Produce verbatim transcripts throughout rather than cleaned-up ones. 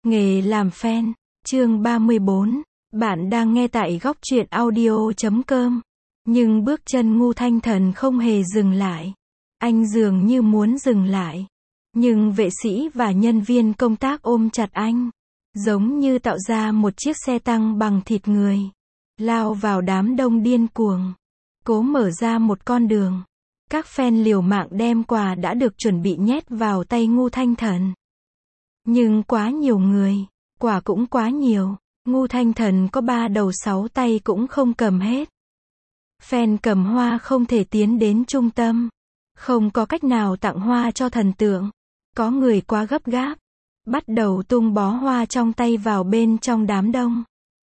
Nghề làm fan, chương ba mươi bốn. Bạn đang nghe tại góc truyện audio chấm com. Nhưng bước chân Ngu Thanh Thần không hề dừng lại. Anh dường như muốn dừng lại. Nhưng vệ sĩ và nhân viên công tác ôm chặt anh. Giống như tạo ra một chiếc xe tăng bằng thịt người. Lao vào đám đông điên cuồng. Cố mở ra một con đường. Các fan liều mạng đem quà đã được chuẩn bị nhét vào tay Ngu Thanh Thần. Nhưng quá nhiều người, quả cũng quá nhiều, Ngu Thanh Thần có ba đầu sáu tay cũng không cầm hết. Fan cầm hoa không thể tiến đến trung tâm, không có cách nào tặng hoa cho thần tượng. Có người quá gấp gáp, bắt đầu tung bó hoa trong tay vào bên trong đám đông.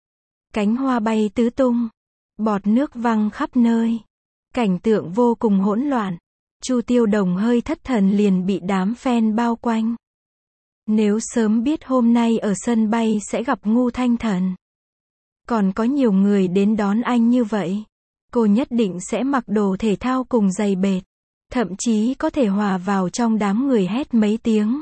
Cánh hoa bay tứ tung, bọt nước văng khắp nơi. Cảnh tượng vô cùng hỗn loạn. Chu Tiêu Đồng hơi thất thần liền bị đám fan bao quanh. Nếu sớm biết hôm nay ở sân bay sẽ gặp Ngu Thanh Thần, còn có nhiều người đến đón anh như vậy, cô nhất định sẽ mặc đồ thể thao cùng giày bệt, thậm chí có thể hòa vào trong đám người hét mấy tiếng.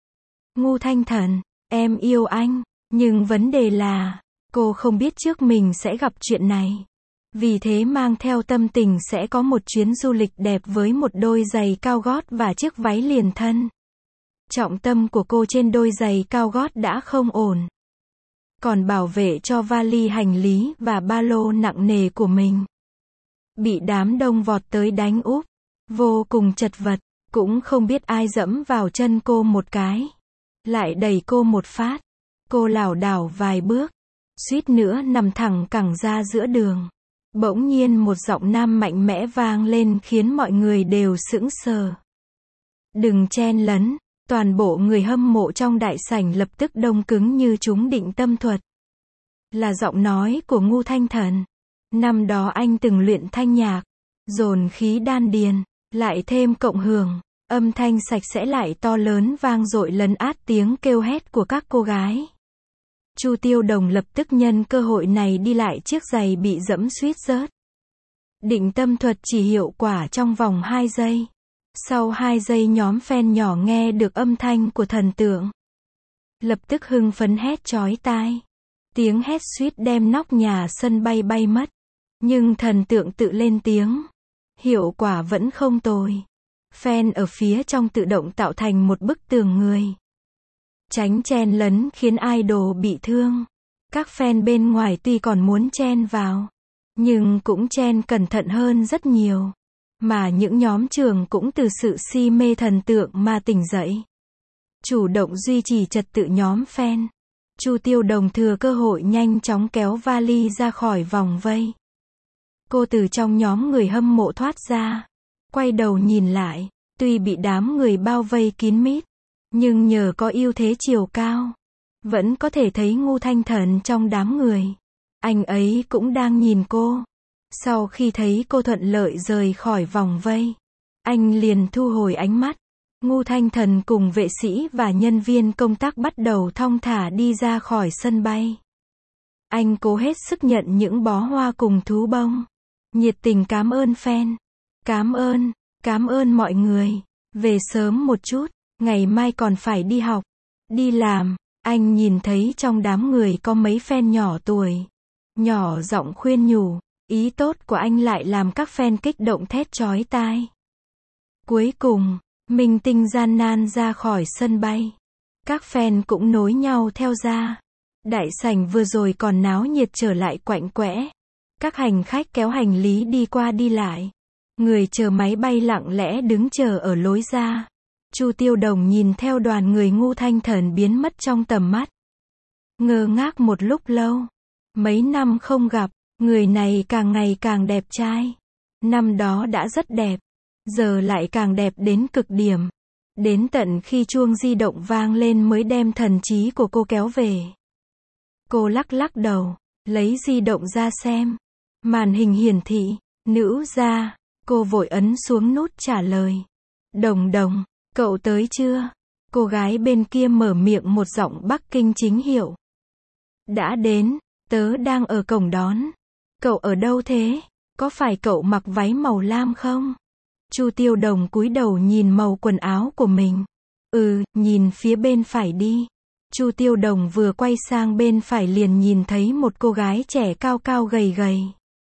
Ngu Thanh Thần, em yêu anh, nhưng vấn đề là, cô không biết trước mình sẽ gặp chuyện này. Vì thế mang theo tâm tình sẽ có một chuyến du lịch đẹp với một đôi giày cao gót và chiếc váy liền thân. Trọng tâm của cô trên đôi giày cao gót đã không ổn. Còn bảo vệ cho vali hành lý và ba lô nặng nề của mình. Bị đám đông vọt tới đánh úp. Vô cùng chật vật. Cũng không biết ai dẫm vào chân cô một cái. Lại đẩy cô một phát. Cô lảo đảo vài bước. Suýt nữa nằm thẳng cẳng ra giữa đường. Bỗng nhiên một giọng nam mạnh mẽ vang lên khiến mọi người đều sững sờ. Đừng chen lấn. Toàn bộ người hâm mộ trong đại sảnh lập tức đông cứng như chúng định tâm thuật. Là giọng nói của Ngu Thanh Thần. Năm đó anh từng luyện thanh nhạc, dồn khí đan điền, lại thêm cộng hưởng, âm thanh sạch sẽ lại to lớn vang dội lấn át tiếng kêu hét của các cô gái. Chu Tiêu Đồng lập tức nhân cơ hội này đi lại chiếc giày bị dẫm suýt rớt. Định tâm thuật chỉ hiệu quả trong vòng hai giây. Sau hai giây nhóm fan nhỏ nghe được âm thanh của thần tượng. Lập tức hưng phấn hét chói tai. Tiếng hét suýt đem nóc nhà sân bay bay mất. Nhưng thần tượng tự lên tiếng. Hiệu quả vẫn không tồi. Fan ở phía trong tự động tạo thành một bức tường người. Tránh chen lấn khiến idol bị thương. Các fan bên ngoài tuy còn muốn chen vào, nhưng cũng chen cẩn thận hơn rất nhiều. Mà những nhóm trưởng cũng từ sự si mê thần tượng mà tỉnh dậy. Chủ động duy trì trật tự nhóm fan. Chu Tiêu Đồng thừa cơ hội nhanh chóng kéo vali ra khỏi vòng vây. Cô từ trong nhóm người hâm mộ thoát ra. Quay đầu nhìn lại. Tuy bị đám người bao vây kín mít, nhưng nhờ có ưu thế chiều cao, vẫn có thể thấy Ngu Thanh Thần trong đám người. Anh ấy cũng đang nhìn cô. Sau khi thấy cô thuận lợi rời khỏi vòng vây, anh liền thu hồi ánh mắt. Ngu Thanh Thần cùng vệ sĩ và nhân viên công tác bắt đầu thong thả đi ra khỏi sân bay. Anh cố hết sức nhận những bó hoa cùng thú bông. Nhiệt tình cảm ơn fan. Cảm ơn, cảm ơn mọi người. Về sớm một chút, ngày mai còn phải đi học, đi làm. Anh nhìn thấy trong đám người có mấy fan nhỏ tuổi. Nhỏ giọng khuyên nhủ. Ý tốt của anh lại làm các fan kích động thét chói tai. Cuối cùng, minh tinh gian nan ra khỏi sân bay. Các fan cũng nối nhau theo ra. Đại sảnh vừa rồi còn náo nhiệt trở lại quạnh quẽ. Các hành khách kéo hành lý đi qua đi lại. Người chờ máy bay lặng lẽ đứng chờ ở lối ra. Chu Tiêu Đồng nhìn theo đoàn người Ngu Thanh Thần biến mất trong tầm mắt. Ngơ ngác một lúc lâu. Mấy năm không gặp. Người này càng ngày càng đẹp trai. Năm đó đã rất đẹp. Giờ lại càng đẹp đến cực điểm. Đến tận khi chuông di động vang lên mới đem thần trí của cô kéo về. Cô lắc lắc đầu. Lấy di động ra xem. Màn hình hiển thị. Nữ gia. Cô vội ấn xuống nút trả lời. Đồng Đồng, cậu tới chưa? Cô gái bên kia mở miệng một giọng Bắc Kinh chính hiệu. Đã đến. Tớ đang ở cổng đón. Cậu ở đâu thế? Có phải cậu mặc váy màu lam không? Chu Tiêu Đồng cúi đầu nhìn màu quần áo của mình. Ừ, nhìn phía bên phải đi. Chu Tiêu Đồng vừa quay sang bên phải liền nhìn thấy một cô gái trẻ cao cao gầy gầy.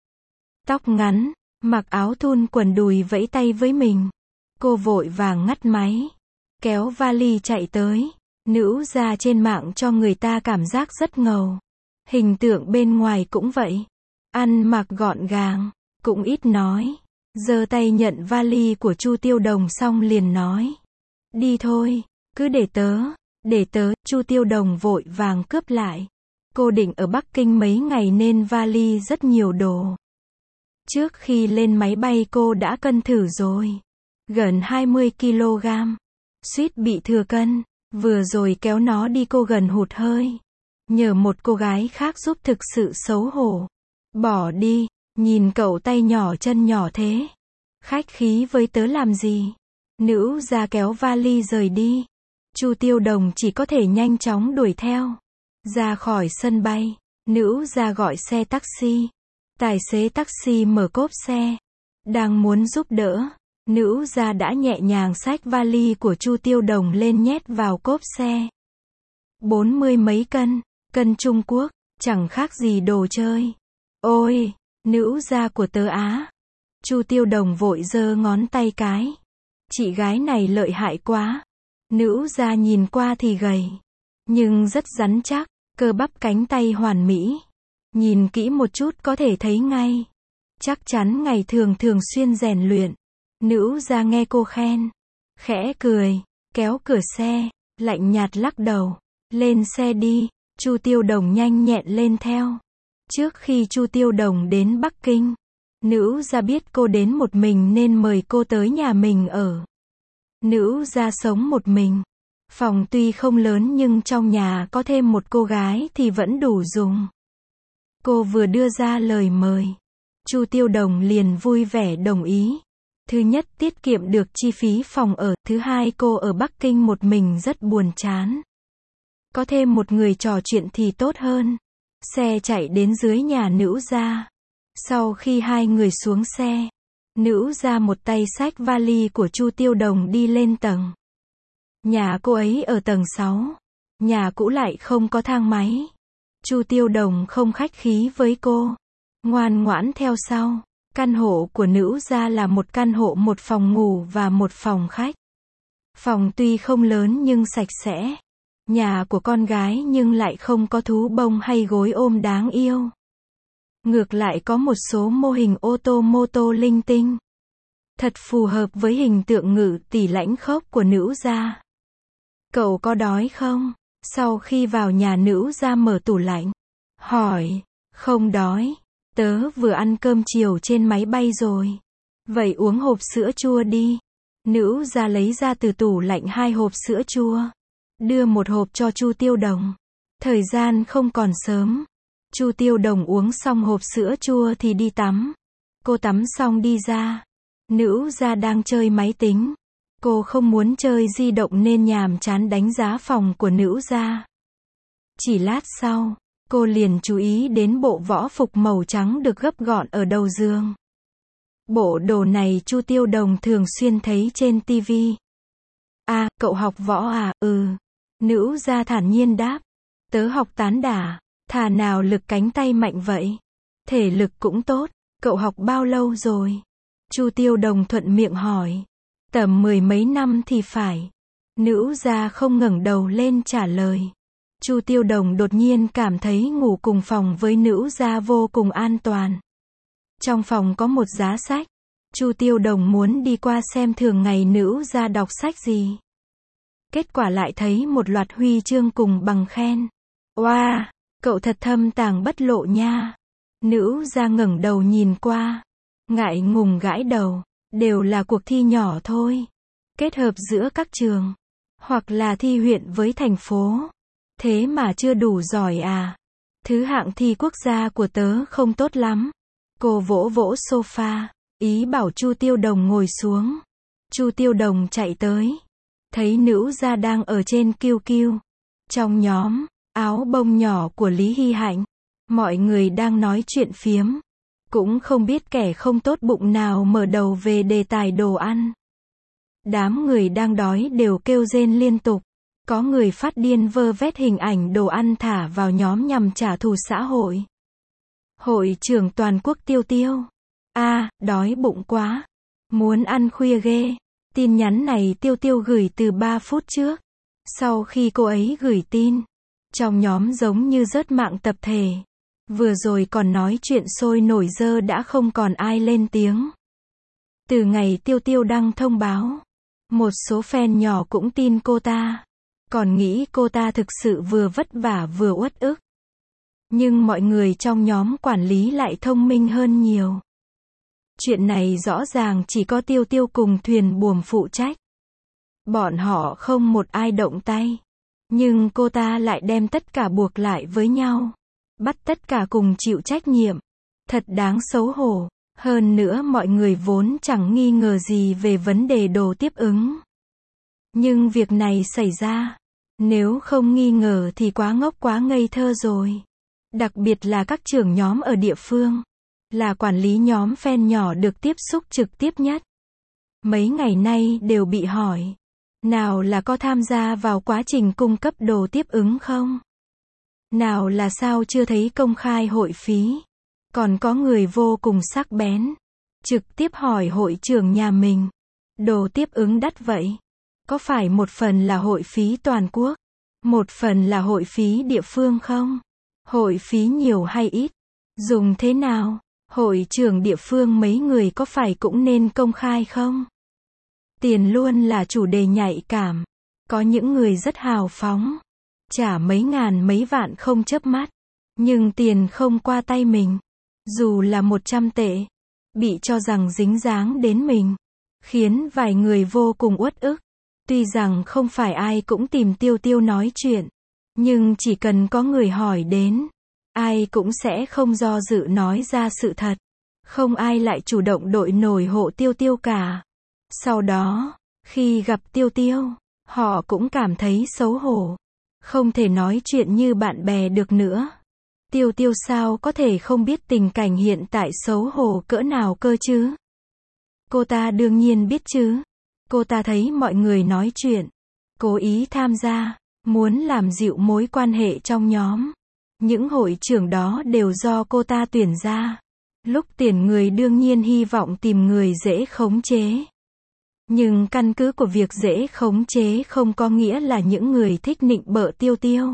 Tóc ngắn, mặc áo thun quần đùi vẫy tay với mình. Cô vội vàng ngắt máy, kéo vali chạy tới. Nữ gia trên mạng cho người ta cảm giác rất ngầu. Hình tượng bên ngoài cũng vậy. Ăn mặc gọn gàng, cũng ít nói. Giơ tay nhận vali của Chu Tiêu Đồng xong liền nói. Đi thôi, cứ để tớ, để tớ, Chu Tiêu Đồng vội vàng cướp lại. Cô định ở Bắc Kinh mấy ngày nên vali rất nhiều đồ. Trước khi lên máy bay cô đã cân thử rồi. Gần hai mươi ki lô gam. Suýt bị thừa cân. Vừa rồi kéo nó đi cô gần hụt hơi. Nhờ một cô gái khác giúp thực sự xấu hổ. Bỏ đi, nhìn cậu tay nhỏ chân nhỏ thế. Khách khí với tớ làm gì? Nữ gia kéo vali rời đi. Chu Tiêu Đồng chỉ có thể nhanh chóng đuổi theo. Ra khỏi sân bay, nữ gia gọi xe taxi. Tài xế taxi mở cốp xe. Đang muốn giúp đỡ. Nữ gia đã nhẹ nhàng xách vali của Chu Tiêu Đồng lên nhét vào cốp xe. Bốn mươi mấy cân, cân Trung Quốc, chẳng khác gì đồ chơi. Ôi, nữ gia của tớ Á. Chu Tiêu Đồng vội giơ ngón tay cái. Chị gái này lợi hại quá. Nữ gia nhìn qua thì gầy, nhưng rất rắn chắc, cơ bắp cánh tay hoàn mỹ. Nhìn kỹ một chút có thể thấy ngay. Chắc chắn ngày thường thường xuyên rèn luyện. Nữ gia nghe cô khen, khẽ cười, kéo cửa xe, lạnh nhạt lắc đầu. Lên xe đi. Chu Tiêu Đồng nhanh nhẹn lên theo. Trước khi Chu Tiêu Đồng đến Bắc Kinh, nữ gia biết cô đến một mình nên mời cô tới nhà mình ở. Nữ gia sống một mình. Phòng tuy không lớn nhưng trong nhà có thêm một cô gái thì vẫn đủ dùng. Cô vừa đưa ra lời mời, Chu Tiêu Đồng liền vui vẻ đồng ý. Thứ nhất tiết kiệm được chi phí phòng ở, thứ hai cô ở Bắc Kinh một mình rất buồn chán. Có thêm một người trò chuyện thì tốt hơn. Xe chạy đến dưới nhà nữ gia. Sau khi hai người xuống xe, nữ gia một tay xách vali của Chu Tiêu Đồng đi lên tầng. Nhà cô ấy ở tầng sáu. Nhà cũ lại không có thang máy. Chu Tiêu Đồng không khách khí với cô, ngoan ngoãn theo sau. Căn hộ của nữ gia là một căn hộ một phòng ngủ và một phòng khách. Phòng tuy không lớn nhưng sạch sẽ. Nhà của con gái nhưng lại không có thú bông hay gối ôm đáng yêu. Ngược lại có một số mô hình ô tô mô tô linh tinh. Thật phù hợp với hình tượng ngự tỷ lãnh khốc của nữ gia. Cậu có đói không? Sau khi vào nhà nữ gia mở tủ lạnh, hỏi, không đói. Tớ vừa ăn cơm chiều trên máy bay rồi. Vậy uống hộp sữa chua đi. Nữ gia lấy ra từ tủ lạnh hai hộp sữa chua. Đưa một hộp cho Chu Tiêu Đồng. Thời gian không còn sớm. Chu Tiêu Đồng uống xong hộp sữa chua thì đi tắm. Cô tắm xong đi ra. Nữ gia đang chơi máy tính. Cô không muốn chơi di động nên nhàm chán đánh giá phòng của nữ gia. Chỉ lát sau, cô liền chú ý đến bộ võ phục màu trắng được gấp gọn ở đầu giường. Bộ đồ này Chu Tiêu Đồng thường xuyên thấy trên tivi. À, cậu học võ à? Ừ. Nữ gia thản nhiên đáp. Tớ học tán đả. Thà nào lực cánh tay mạnh vậy. Thể lực cũng tốt. Cậu học bao lâu rồi? Chu Tiêu Đồng thuận miệng hỏi. Tầm mười mấy năm thì phải. Nữ gia không ngẩng đầu lên trả lời. Chu Tiêu Đồng đột nhiên cảm thấy ngủ cùng phòng với nữ gia vô cùng an toàn. Trong phòng có một giá sách. Chu Tiêu Đồng muốn đi qua xem thường ngày nữ gia đọc sách gì. Kết quả lại thấy một loạt huy chương cùng bằng khen. Oa, wow, cậu thật thâm tàng bất lộ nha. Nữ gia ngẩng đầu nhìn qua, ngại ngùng gãi đầu. Đều là cuộc thi nhỏ thôi. Kết hợp giữa các trường. Hoặc là thi huyện với thành phố. Thế mà chưa đủ giỏi à? Thứ hạng thi quốc gia của tớ không tốt lắm. Cô vỗ vỗ sofa, ý bảo Chu Tiêu Đồng ngồi xuống. Chu Tiêu Đồng chạy tới. Thấy nữ gia đang ở trên kiu kiu. Trong nhóm, áo bông nhỏ của Lý Hy Hạnh. Mọi người đang nói chuyện phiếm. Cũng không biết kẻ không tốt bụng nào mở đầu về đề tài đồ ăn. Đám người đang đói đều kêu rên liên tục. Có người phát điên vơ vét hình ảnh đồ ăn thả vào nhóm nhằm trả thù xã hội. Hội trưởng toàn quốc Tiêu Tiêu. A, à, đói bụng quá. Muốn ăn khuya ghê. Tin nhắn này Tiêu Tiêu gửi từ ba phút trước. Sau khi cô ấy gửi tin, trong nhóm giống như rớt mạng tập thể. Vừa rồi còn nói chuyện sôi nổi giờ đã không còn ai lên tiếng. Từ ngày Tiêu Tiêu đăng thông báo, một số fan nhỏ cũng tin cô ta. Còn nghĩ cô ta thực sự vừa vất vả vừa uất ức. Nhưng mọi người trong nhóm quản lý lại thông minh hơn nhiều. Chuyện này rõ ràng chỉ có Tiêu Tiêu cùng thuyền buồm phụ trách. Bọn họ không một ai động tay. Nhưng cô ta lại đem tất cả buộc lại với nhau. Bắt tất cả cùng chịu trách nhiệm. Thật đáng xấu hổ. Hơn nữa mọi người vốn chẳng nghi ngờ gì về vấn đề đồ tiếp ứng. Nhưng việc này xảy ra. Nếu không nghi ngờ thì quá ngốc quá ngây thơ rồi. Đặc biệt là các trưởng nhóm ở địa phương. Là quản lý nhóm fan nhỏ được tiếp xúc trực tiếp nhất. Mấy ngày nay đều bị hỏi. Nào là có tham gia vào quá trình cung cấp đồ tiếp ứng không? Nào là sao chưa thấy công khai hội phí? Còn có người vô cùng sắc bén. Trực tiếp hỏi hội trưởng nhà mình. Đồ tiếp ứng đắt vậy. Có phải một phần là hội phí toàn quốc? Một phần là hội phí địa phương không? Hội phí nhiều hay ít? Dùng thế nào? Hội trưởng địa phương mấy người có phải cũng nên công khai không? Tiền luôn là chủ đề nhạy cảm. Có những người rất hào phóng. Trả mấy ngàn mấy vạn không chớp mắt. Nhưng tiền không qua tay mình. Dù là một trăm tệ. Bị cho rằng dính dáng đến mình. Khiến vài người vô cùng uất ức. Tuy rằng không phải ai cũng tìm Tiêu Tiêu nói chuyện. Nhưng chỉ cần có người hỏi đến. Ai cũng sẽ không do dự nói ra sự thật. Không ai lại chủ động đội nổi hộ Tiêu Tiêu cả. Sau đó, khi gặp Tiêu Tiêu, họ cũng cảm thấy xấu hổ. Không thể nói chuyện như bạn bè được nữa. Tiêu Tiêu sao có thể không biết tình cảnh hiện tại xấu hổ cỡ nào cơ chứ? Cô ta đương nhiên biết chứ. Cô ta thấy mọi người nói chuyện, cố ý tham gia, muốn làm dịu mối quan hệ trong nhóm. Những hội trưởng đó đều do cô ta tuyển ra. Lúc tuyển người đương nhiên hy vọng tìm người dễ khống chế. Nhưng căn cứ của việc dễ khống chế không có nghĩa là những người thích nịnh bợ Tiêu Tiêu.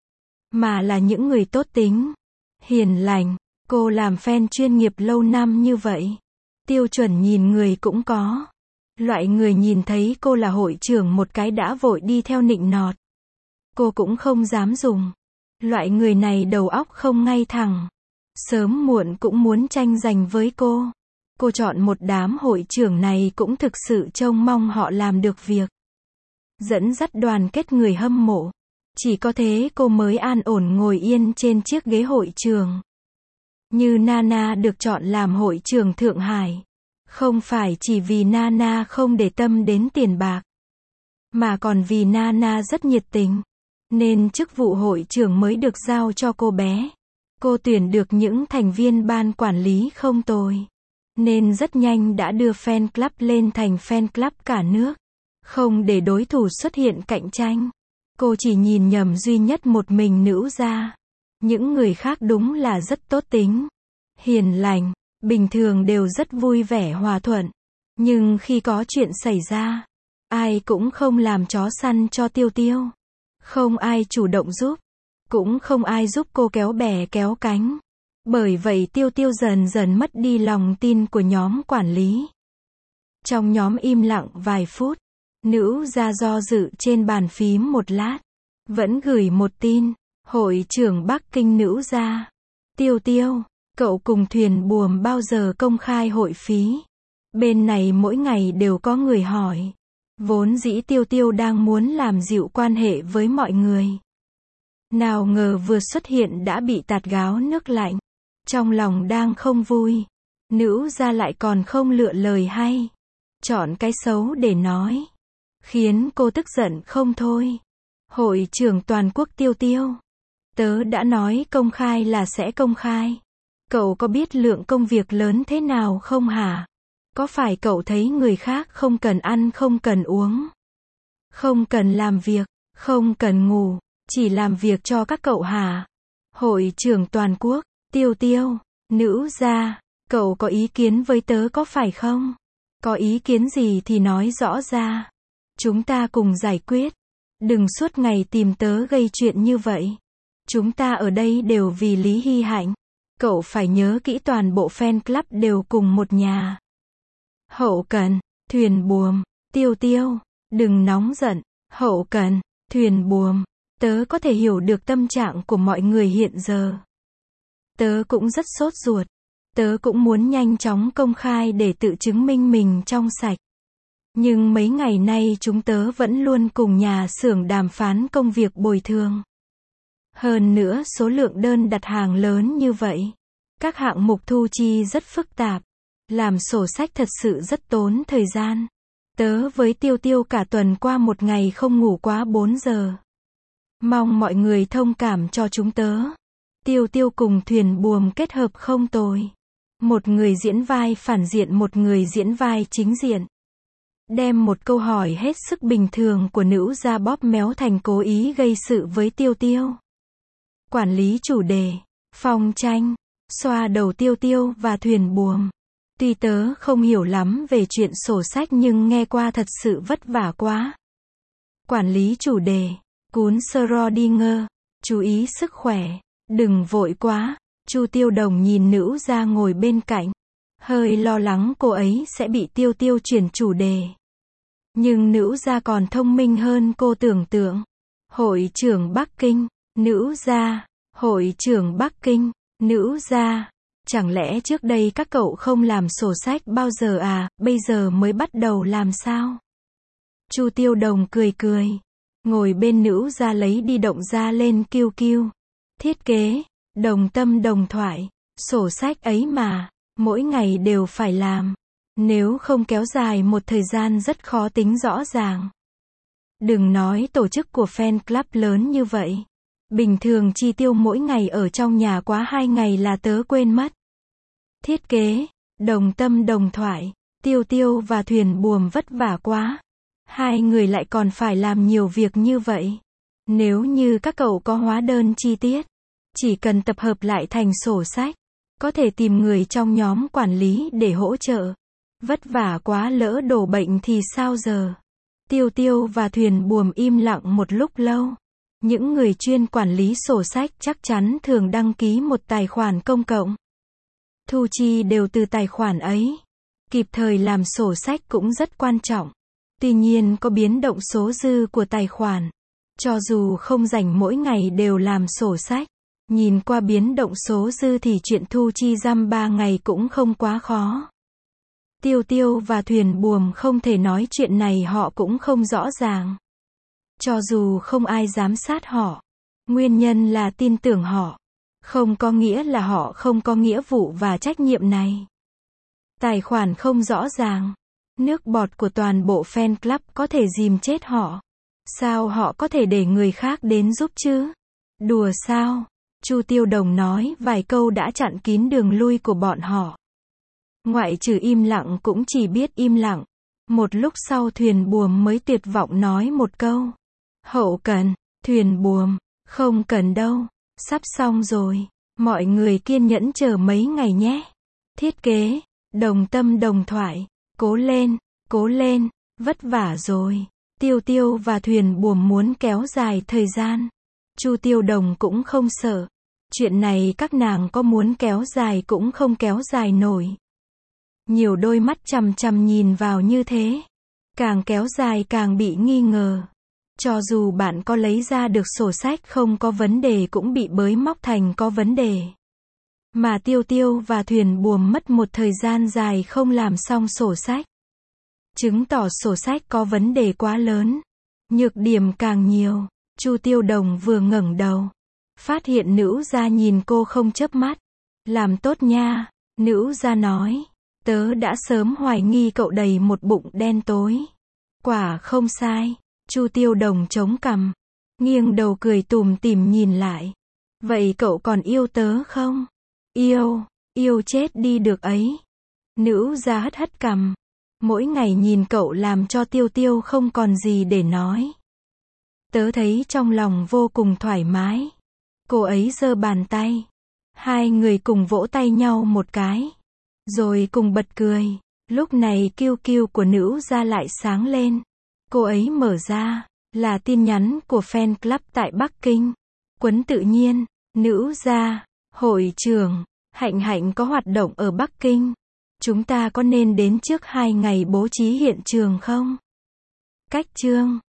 Mà là những người tốt tính, hiền lành. Cô làm fan chuyên nghiệp lâu năm như vậy. Tiêu chuẩn nhìn người cũng có. Loại người nhìn thấy cô là hội trưởng một cái đã vội đi theo nịnh nọt. Cô cũng không dám dùng. Loại người này đầu óc không ngay thẳng. Sớm muộn cũng muốn tranh giành với cô. Cô chọn một đám hội trưởng này cũng thực sự trông mong họ làm được việc. Dẫn dắt đoàn kết người hâm mộ. Chỉ có thế cô mới an ổn ngồi yên trên chiếc ghế hội trưởng. Như Nana được chọn làm hội trưởng Thượng Hải. Không phải chỉ vì Nana không để tâm đến tiền bạc. Mà còn vì Nana rất nhiệt tình. Nên chức vụ hội trưởng mới được giao cho cô bé. Cô tuyển được những thành viên ban quản lý không tồi. Nên rất nhanh đã đưa fan club lên thành fan club cả nước. Không để đối thủ xuất hiện cạnh tranh. Cô chỉ nhìn nhầm duy nhất một mình Nữ Gia. Những người khác đúng là rất tốt tính, hiền lành, bình thường đều rất vui vẻ hòa thuận. Nhưng khi có chuyện xảy ra, ai cũng không làm chó săn cho Tiêu Tiêu. Không ai chủ động giúp. Cũng không ai giúp cô kéo bè kéo cánh. Bởi vậy Tiêu Tiêu dần dần mất đi lòng tin của nhóm quản lý. Trong nhóm im lặng vài phút, Nữ Gia do dự trên bàn phím một lát. Vẫn gửi một tin. Hội trưởng Bắc Kinh Nữ Gia. Tiêu Tiêu, cậu cùng thuyền buồm bao giờ công khai hội phí? Bên này mỗi ngày đều có người hỏi. Vốn dĩ Tiêu Tiêu đang muốn làm dịu quan hệ với mọi người. Nào ngờ vừa xuất hiện đã bị tạt gáo nước lạnh. Trong lòng đang không vui. Nữ Gia lại còn không lựa lời hay. Chọn cái xấu để nói. Khiến cô tức giận không thôi. Hội trưởng toàn quốc Tiêu Tiêu. Tớ đã nói công khai là sẽ công khai. Cậu có biết lượng công việc lớn thế nào không hả? Có phải cậu thấy người khác không cần ăn không cần uống, không cần làm việc, Không cần ngủ, chỉ làm việc cho các cậu hả? Hội trưởng toàn quốc, Tiêu Tiêu, nữ gia, cậu có ý kiến với tớ có phải không? Có ý kiến gì thì nói rõ ra. Chúng ta cùng giải quyết. Đừng suốt ngày tìm tớ gây chuyện như vậy. Chúng ta ở đây đều vì Lý Hy Hạnh. Cậu phải nhớ kỹ toàn bộ fan club đều cùng một nhà. Hậu cần, thuyền buồm, Tiêu Tiêu, đừng nóng giận. Hậu cần, thuyền buồm, tớ có thể hiểu được tâm trạng của mọi người hiện giờ. Tớ cũng rất sốt ruột. Tớ cũng muốn nhanh chóng công khai để tự chứng minh mình trong sạch. Nhưng mấy ngày nay chúng tớ vẫn luôn cùng nhà xưởng đàm phán công việc bồi thường. Hơn nữa số lượng đơn đặt hàng lớn như vậy. Các hạng mục thu chi rất phức tạp. Làm sổ sách thật sự rất tốn thời gian. Tớ với Tiêu Tiêu cả tuần qua một ngày không ngủ quá bốn giờ. Mong mọi người thông cảm cho chúng tớ. Tiêu Tiêu cùng thuyền buồm kết hợp không tồi. Một người diễn vai phản diện, một người diễn vai chính diện. Đem một câu hỏi hết sức bình thường của nữ gia bóp méo thành cố ý gây sự với Tiêu Tiêu. Quản lý chủ đề, phong tranh, xoa đầu Tiêu Tiêu và thuyền buồm. Tuy tớ không hiểu lắm về chuyện sổ sách nhưng nghe qua thật sự vất vả quá. Quản lý chủ đề, cún Schrödinger, chú ý sức khỏe, đừng vội quá. Chu Tiêu Đồng nhìn nữ gia ngồi bên cạnh, hơi lo lắng cô ấy sẽ bị Tiêu Tiêu chuyển chủ đề. Nhưng nữ gia còn thông minh hơn cô tưởng tượng. Hội trưởng Bắc Kinh, nữ gia, hội trưởng Bắc Kinh, nữ gia. Chẳng lẽ trước đây các cậu không làm sổ sách bao giờ à, bây giờ mới bắt đầu làm sao? Chu Tiêu Đồng cười cười, ngồi bên nữ gia lấy đi động ra lên kiu kiu. Thiết kế, đồng tâm đồng thoại, sổ sách ấy mà, mỗi ngày đều phải làm. Nếu không kéo dài một thời gian rất khó tính rõ ràng. Đừng nói tổ chức của fan club lớn như vậy. Bình thường chi tiêu mỗi ngày ở trong nhà quá hai ngày là tớ quên mất. Thiết kế, đồng tâm đồng thoại, Tiêu Tiêu và thuyền buồm vất vả quá. Hai người lại còn phải làm nhiều việc như vậy. Nếu như các cậu có hóa đơn chi tiết, chỉ cần tập hợp lại thành sổ sách, có thể tìm người trong nhóm quản lý để hỗ trợ. Vất vả quá lỡ đổ bệnh thì sao giờ? Tiêu Tiêu và thuyền buồm im lặng một lúc lâu. Những người chuyên quản lý sổ sách chắc chắn thường đăng ký một tài khoản công cộng. Thu chi đều từ tài khoản ấy. Kịp thời làm sổ sách cũng rất quan trọng. Tuy nhiên có biến động số dư của tài khoản. Cho dù không rảnh mỗi ngày đều làm sổ sách, nhìn qua biến động số dư thì chuyện thu chi dăm ba ngày cũng không quá khó. Tiêu Tiêu và thuyền buồm không thể nói chuyện này, họ cũng không rõ ràng. Cho dù không ai giám sát họ, nguyên nhân là tin tưởng họ, không có nghĩa là họ không có nghĩa vụ và trách nhiệm này. Tài khoản không rõ ràng, nước bọt của toàn bộ fan club có thể dìm chết họ. Sao họ có thể để người khác đến giúp chứ? Đùa sao? Chu Tiêu Đồng nói vài câu đã chặn kín đường lui của bọn họ. Ngoại trừ im lặng cũng chỉ biết im lặng. Một lúc sau thuyền buồm mới tuyệt vọng nói một câu. Hậu cần, thuyền buồm, không cần đâu, sắp xong rồi. Mọi người kiên nhẫn chờ mấy ngày nhé. Thiết kế, đồng tâm đồng thoại, cố lên, cố lên, vất vả rồi. Tiêu Tiêu và thuyền buồm muốn kéo dài thời gian. Chu Tiêu Đồng cũng không sợ. Chuyện này các nàng có muốn kéo dài cũng không kéo dài nổi. Nhiều đôi mắt chằm chằm nhìn vào như thế. Càng kéo dài càng bị nghi ngờ. Cho dù bạn có lấy ra được sổ sách không có vấn đề cũng bị bới móc thành có vấn đề. Mà Tiêu Tiêu và thuyền buồm mất một thời gian dài không làm xong sổ sách. Chứng tỏ sổ sách có vấn đề quá lớn. Nhược điểm càng nhiều. Chu Tiêu Đồng vừa ngẩng đầu, phát hiện nữ gia nhìn cô không chớp mắt. Làm tốt nha, nữ gia nói. Tớ đã sớm hoài nghi cậu đầy một bụng đen tối. Quả không sai. Chu Tiêu Đồng chống cằm, nghiêng đầu cười tủm tỉm nhìn lại. Vậy cậu còn yêu tớ không? Yêu, yêu chết đi được ấy. Nữ gia hất hất cằm. Mỗi ngày nhìn cậu làm cho Tiêu Tiêu không còn gì để nói. Tớ thấy trong lòng vô cùng thoải mái. Cô ấy giơ bàn tay. Hai người cùng vỗ tay nhau một cái. Rồi cùng bật cười. Lúc này kiu kiu của nữ gia lại sáng lên. Cô ấy mở ra. Là tin nhắn của fan club tại Bắc Kinh. Quấn tự nhiên. Nữ gia. Hội trưởng. Hạnh Hạnh có hoạt động ở Bắc Kinh. Chúng ta có nên đến trước hai ngày bố trí hiện trường không? Cách chương